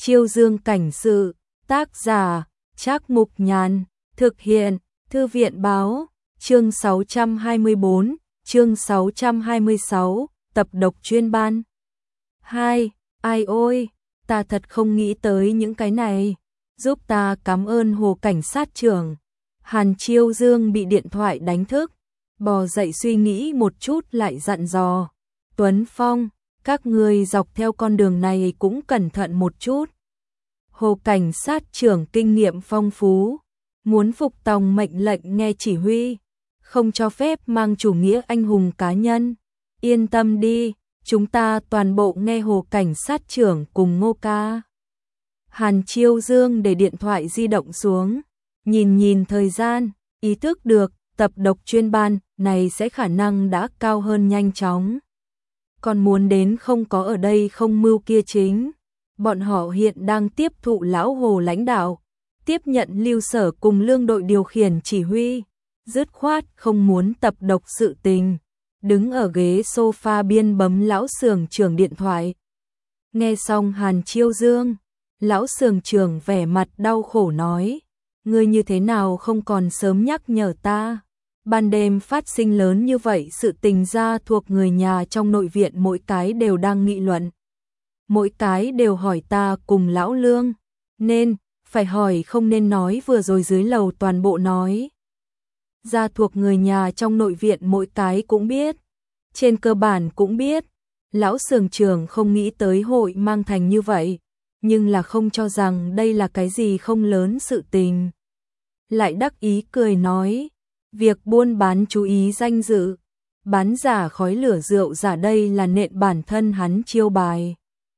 Chiêu Dương cảnh sự, tác giả, Trác Mục Nhàn, thực hiện, Thư viện báo, chương 624, chương 626, tập độc chuyên ban. 2. Ai ôi, ta thật không nghĩ tới những cái này. Giúp ta cảm ơn Hồ cảnh sát trưởng. Hàn Chiêu Dương bị điện thoại đánh thức, bò dậy suy nghĩ một chút lại dặn dò. Tuấn Phong, các người dọc theo con đường này cũng cẩn thận một chút. Hồ cảnh sát trưởng kinh nghiệm phong phú, muốn phục tòng mệnh lệnh nghe chỉ huy, không cho phép mang chủ nghĩa anh hùng cá nhân. Yên tâm đi, chúng ta toàn bộ nghe Hồ cảnh sát trưởng cùng Ngô ca. Hàn Chiêu Dương để điện thoại di động xuống, nhìn thời gian, ý thức được tập độc chuyên ban này sẽ khả năng đã cao hơn nhanh chóng. Còn muốn đến không có ở đây không mưu kia chính. Bọn họ hiện đang tiếp thụ lão Hồ lãnh đạo, tiếp nhận Lưu Sở cùng Lương đội điều khiển chỉ huy, dứt khoát không muốn tập độc sự tình. Đứng ở ghế sofa biên bấm lão xưởng trưởng điện thoại. Nghe xong Hàn Chiêu Dương, lão xưởng trưởng vẻ mặt đau khổ nói, ngươi như thế nào không còn sớm nhắc nhở ta. Ban đêm phát sinh lớn như vậy, sự tình ra thuộc người nhà trong nội viện mỗi cái đều đang nghị luận. Mỗi cái đều hỏi ta cùng lão Lương, nên, phải hỏi không nên nói vừa rồi dưới lầu toàn bộ nói. Ra thuộc người nhà trong nội viện mỗi cái cũng biết, trên cơ bản cũng biết. Lão xưởng trưởng không nghĩ tới hội mang thành như vậy, nhưng là không cho rằng đây là cái gì không lớn sự tình. Lại đắc ý cười nói, việc buôn bán chú ý danh dự, bán giả khói lửa rượu giả đây là nện bản thân hắn chiêu bài.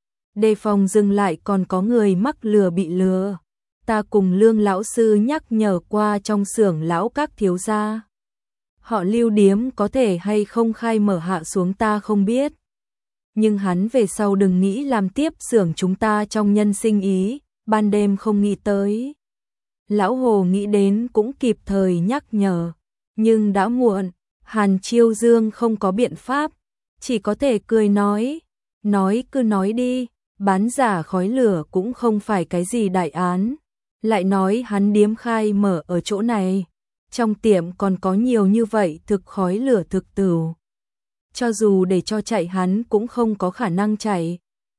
Đề phòng dừng lại còn có người mắc lừa bị lừa. Ta cùng Lương lão sư nhắc nhở qua trong xưởng lão các thiếu gia. Họ Lưu điếm có thể hay không khai mở hạ xuống ta không biết. Nhưng hắn về sau đừng nghĩ làm tiếp xưởng chúng ta trong nhân sinh ý, ban đêm không nghĩ tới. Lão Hồ nghĩ đến cũng kịp thời nhắc nhở, nhưng đã muộn. Hàn Chiêu Dương không có biện pháp, chỉ có thể cười nói cứ nói đi, bán giả khói lửa cũng không phải cái gì đại án. Lại nói hắn điếm khai mở ở chỗ này, trong tiệm còn có nhiều như vậy thực khói lửa thực tửu. Cho dù để cho chạy hắn cũng không có khả năng chạy.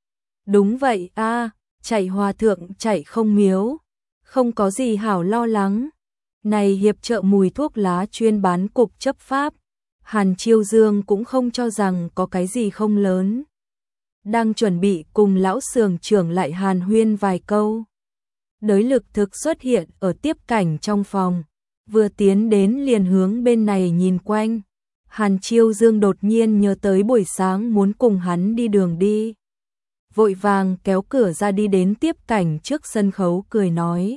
Đúng vậy a, chạy hòa thượng chạy không miếu, không có gì hảo lo lắng. Này hiệp trợ mùi thuốc lá chuyên bán cục chấp pháp, Hàn Chiêu Dương cũng không cho rằng có cái gì không lớn. Đang chuẩn bị cùng lão xưởng trưởng lại hàn huyên vài câu. Đới Lực thực xuất hiện ở tiếp cảnh trong phòng, vừa tiến đến liền hướng bên này nhìn quanh. Hàn Chiêu Dương đột nhiên nhớ tới buổi sáng muốn cùng hắn đi đường đi. Vội vàng kéo cửa ra đi đến tiếp cảnh trước sân khấu cười nói.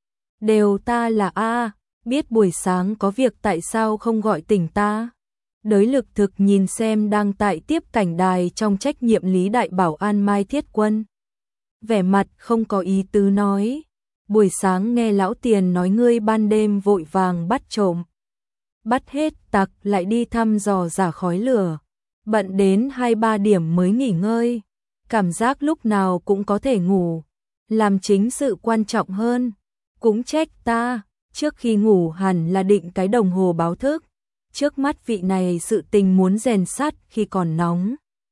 Đều ta là A, biết buổi sáng có việc tại sao không gọi tỉnh ta. Đới Lực thực nhìn xem đang tại tiếp cảnh đài trong trách nhiệm lý đại bảo an Mai Thiết Quân. Vẻ mặt không có ý tứ nói. Buổi sáng nghe lão tiền nói ngươi ban đêm vội vàng bắt trộm. Bắt hết tặc lại đi thăm dò giả khói lửa. Bận đến 2-3 điểm mới nghỉ ngơi. Cảm giác lúc nào cũng có thể ngủ. Làm chính sự quan trọng hơn. Cũng trách ta, trước khi ngủ hẳn là định cái đồng hồ báo thức. Trước mắt vị này sự tình muốn rèn sắt khi còn nóng.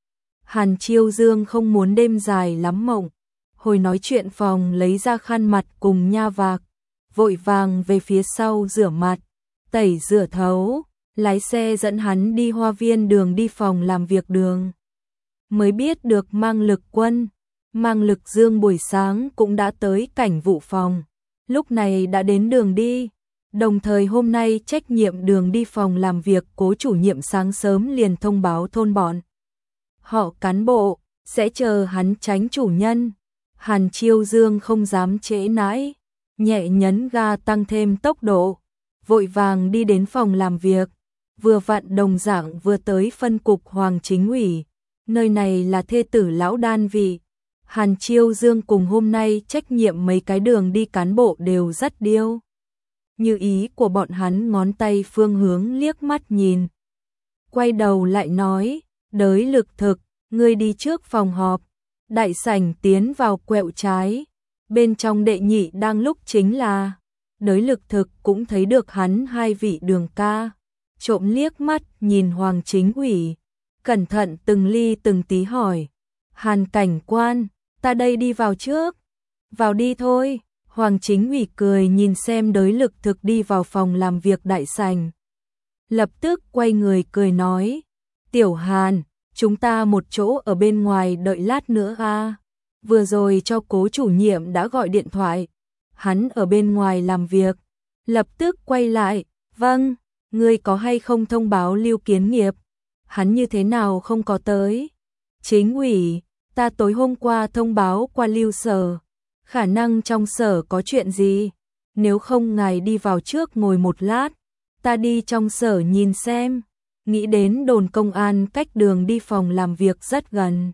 Hàn Chiêu Dương không muốn đêm dài lắm mộng. Hồi nói chuyện phòng lấy ra khăn mặt cùng nha vạc. Vội vàng về phía sau rửa mặt, tẩy rửa thấu. Lái xe dẫn hắn đi Hoa Viên đường đi phòng làm việc đường. Mới biết được Mang Lực Quân, Mang Lực Dương buổi sáng cũng đã tới cảnh vụ phòng. Lúc này đã đến đường đi. Đồng thời hôm nay trách nhiệm đường đi phòng làm việc Cố chủ nhiệm sáng sớm liền thông báo thôn bọn họ cán bộ sẽ chờ hắn tránh chủ nhân. Hàn Chiêu Dương không dám trễ nãi, nhẹ nhấn ga tăng thêm tốc độ, vội vàng đi đến phòng làm việc. Vừa vặn đồng dạng vừa tới phân cục Hoàng Chính ủy, nơi này là thê tử lão đan vị. Hàn Chiêu Dương cùng hôm nay trách nhiệm mấy cái đường đi cán bộ đều rất điêu. Như ý của bọn hắn ngón tay phương hướng liếc mắt nhìn. Quay đầu lại nói, Đới Lực thực, ngươi đi trước phòng họp. Đại sảnh tiến vào quẹo trái, Bên trong đệ nhị đang lúc chính là Đới Lực Thực cũng thấy được hắn hai vị đường ca, trộm liếc mắt nhìn Hoàng Chính Ủy, cẩn thận từng ly từng tí hỏi, Hàn cảnh quan, ta đây đi vào trước. Vào đi thôi. Hoàng Chính Ủy cười nhìn xem Đới Lực Thực đi vào phòng làm việc đại sảnh. Lập tức quay người cười nói, Tiểu Hàn, chúng ta một chỗ ở bên ngoài đợi lát nữa a. Vừa rồi cho Cố chủ nhiệm đã gọi điện thoại, hắn ở bên ngoài làm việc. Lập tức quay lại, vâng, ngươi có hay không thông báo Lưu Kiến Nghiệp? Hắn như thế nào không có tới? Chính ủy, ta tối hôm qua thông báo qua Lưu sở, khả năng trong sở có chuyện gì, nếu không ngài đi vào trước ngồi một lát, ta đi trong sở nhìn xem. Nghĩ đến đồn công an cách đường đi phòng làm việc rất gần.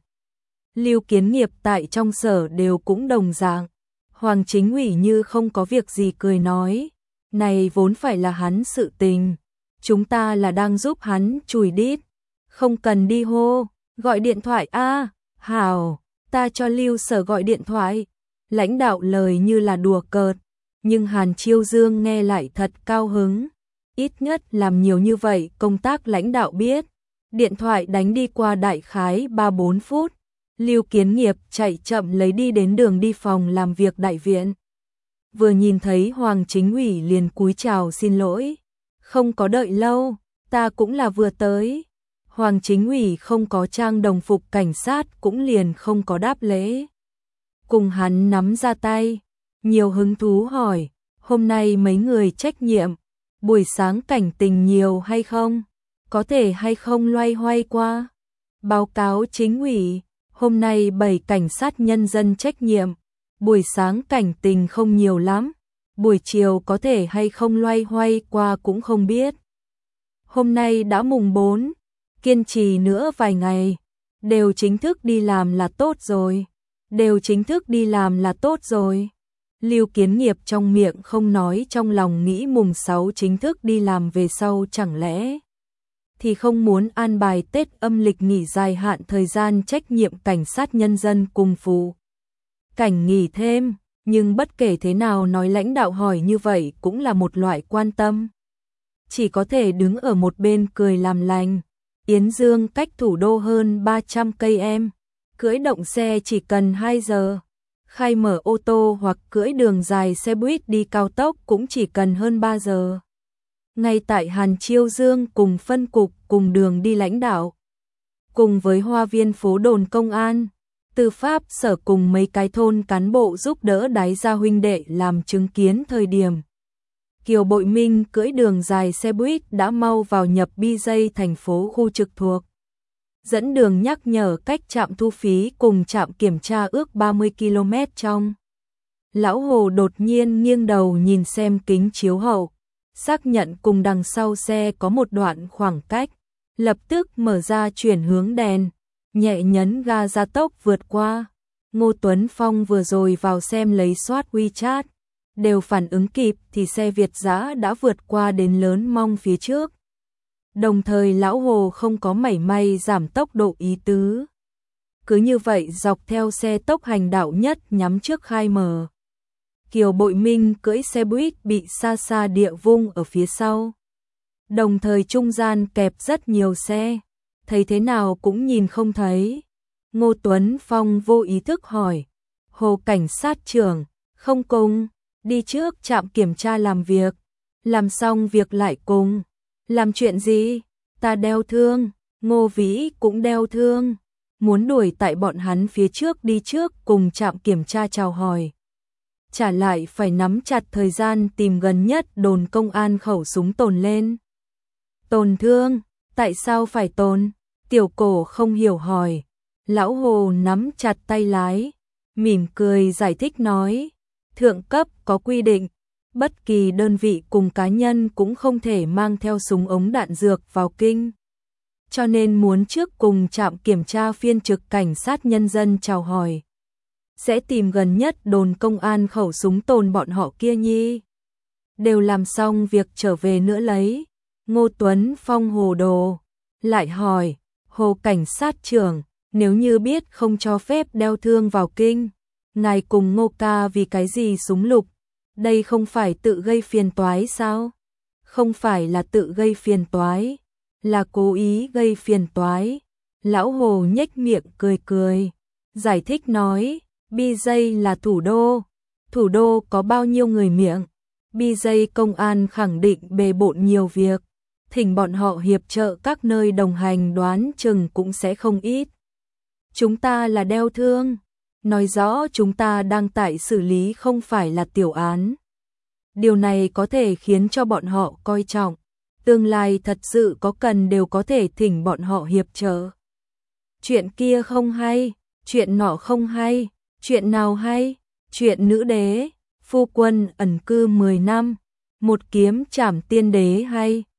Lưu Kiến Nghiệp tại trong sở đều cũng đồng dạng. Hoàng Chính ủy như không có việc gì cười nói, này vốn phải là hắn sự tình, chúng ta là đang giúp hắn chùi đít, không cần đi hô, gọi điện thoại a. Hảo, ta cho Lưu sở gọi điện thoại. Lãnh đạo lời như là đùa cợt, nhưng Hàn Chiêu Dương nghe lại thật cao hứng. Ít nhất làm nhiều như vậy công tác lãnh đạo biết. Điện thoại đánh đi qua đại khái 3-4 phút. Lưu Kiến Nghiệp chạy chậm lấy đi đến đường đi phòng làm việc đại viện. Vừa nhìn thấy Hoàng Chính ủy liền cúi chào xin lỗi. Không có đợi lâu, ta cũng là vừa tới. Hoàng Chính ủy không có trang đồng phục cảnh sát cũng liền không có đáp lễ. Cùng hắn nắm ra tay, nhiều hứng thú hỏi, hôm nay mấy người trách nhiệm, buổi sáng cảnh tình nhiều hay không? Có thể hay không loay hoay qua? Báo cáo chính ủy, hôm nay 7 cảnh sát nhân dân trách nhiệm, buổi sáng cảnh tình không nhiều lắm, buổi chiều có thể hay không loay hoay qua cũng không biết. Hôm nay đã mùng 4, kiên trì nữa vài ngày, đều chính thức đi làm là tốt rồi. Đều chính thức đi làm là tốt rồi. Lưu Kiến Nghiệp trong miệng không nói trong lòng nghĩ mùng 6 chính thức đi làm về sau chẳng lẽ thì không muốn an bài Tết âm lịch nghỉ dài hạn thời gian trách nhiệm cảnh sát nhân dân cùng phụ cảnh nghỉ thêm, nhưng bất kể thế nào nói lãnh đạo hỏi như vậy cũng là một loại quan tâm. Chỉ có thể đứng ở một bên cười làm lành. Yến Dương cách thủ đô hơn 300 cây em. Cưỡi động xe chỉ cần 2 giờ, khai mở ô tô hoặc cưỡi đường dài xe buýt đi cao tốc cũng chỉ cần hơn 3 giờ. Ngay tại Hàn Chiêu Dương cùng phân cục cùng đường đi lãnh đạo, cùng với hoa viên phố đồn công an, tư pháp sở cùng mấy cái thôn cán bộ giúp đỡ đái gia huynh đệ làm chứng kiến thời điểm. Kiều Bội Minh cưỡi đường dài xe buýt đã mau vào nhập BJ thành phố khu trực thuộc. Dẫn đường nhắc nhở cách trạm thu phí cùng trạm kiểm tra ước 30 km trong. Lão Hồ đột nhiên nghiêng đầu nhìn xem kính chiếu hậu, xác nhận cùng đằng sau xe có một đoạn khoảng cách, lập tức mở ra chuyển hướng đèn, nhẹ nhấn ga gia tốc vượt qua. Ngô Tuấn Phong vừa rồi vào xem lấy soát WeChat, đều phản ứng kịp thì xe Việt dã đã vượt qua đến Lớn Mong phía trước. Đồng thời Lão Hồ không có mảy may giảm tốc độ ý tứ. Cứ như vậy dọc theo xe tốc hành đạo nhất nhắm trước khai mở. Kiều Bội Minh cưỡi xe buýt bị xa xa địa vung ở phía sau. Đồng thời trung gian kẹp rất nhiều xe, thấy thế nào cũng nhìn không thấy. Ngô Tuấn Phong vô ý thức hỏi, Hồ cảnh sát trưởng, không cùng, đi trước trạm kiểm tra làm việc, làm xong việc lại cùng. Làm chuyện gì? Ta đeo thương, Ngô Vĩ cũng đeo thương, muốn đuổi tại bọn hắn phía trước đi trước cùng trạm kiểm tra chào hỏi. Trả lại phải nắm chặt thời gian tìm gần nhất đồn công an khẩu súng tồn lên. Tồn thương, tại sao phải tồn? Tiểu Cổ không hiểu hỏi. Lão Hồ nắm chặt tay lái, mỉm cười giải thích nói, thượng cấp có quy định, bất kỳ đơn vị cùng cá nhân cũng không thể mang theo súng ống đạn dược vào kinh. Cho nên muốn trước cùng trạm kiểm tra phiên trực cảnh sát nhân dân chào hỏi. Sẽ tìm gần nhất đồn công an khẩu súng tồn bọn họ kia nhi. Đều làm xong việc trở về nữa lấy. Ngô Tuấn Phong hồ đồ. Lại hỏi, Hồ cảnh sát trưởng, nếu như biết không cho phép đeo thương vào kinh, ngài cùng Ngô ca vì cái gì súng lục, đây không phải tự gây phiền toái sao? Không phải là tự gây phiền toái, là cố ý gây phiền toái. Lão Hồ nhếch miệng cười cười, giải thích nói, BJ là thủ đô có bao nhiêu người miệng, BJ công an khẳng định bề bộn nhiều việc, thỉnh bọn họ hiệp trợ các nơi đồng hành đoán chừng cũng sẽ không ít. Chúng ta là đeo thương, nói rõ chúng ta đang tại xử lý không phải là tiểu án. Điều này có thể khiến cho bọn họ coi trọng, tương lai thật sự có cần đều có thể thỉnh bọn họ hiệp trợ. Chuyện kia không hay, chuyện nọ không hay, chuyện nào hay? Chuyện nữ đế, phu quân ẩn cư 10 năm, một kiếm trảm tiên đế hay?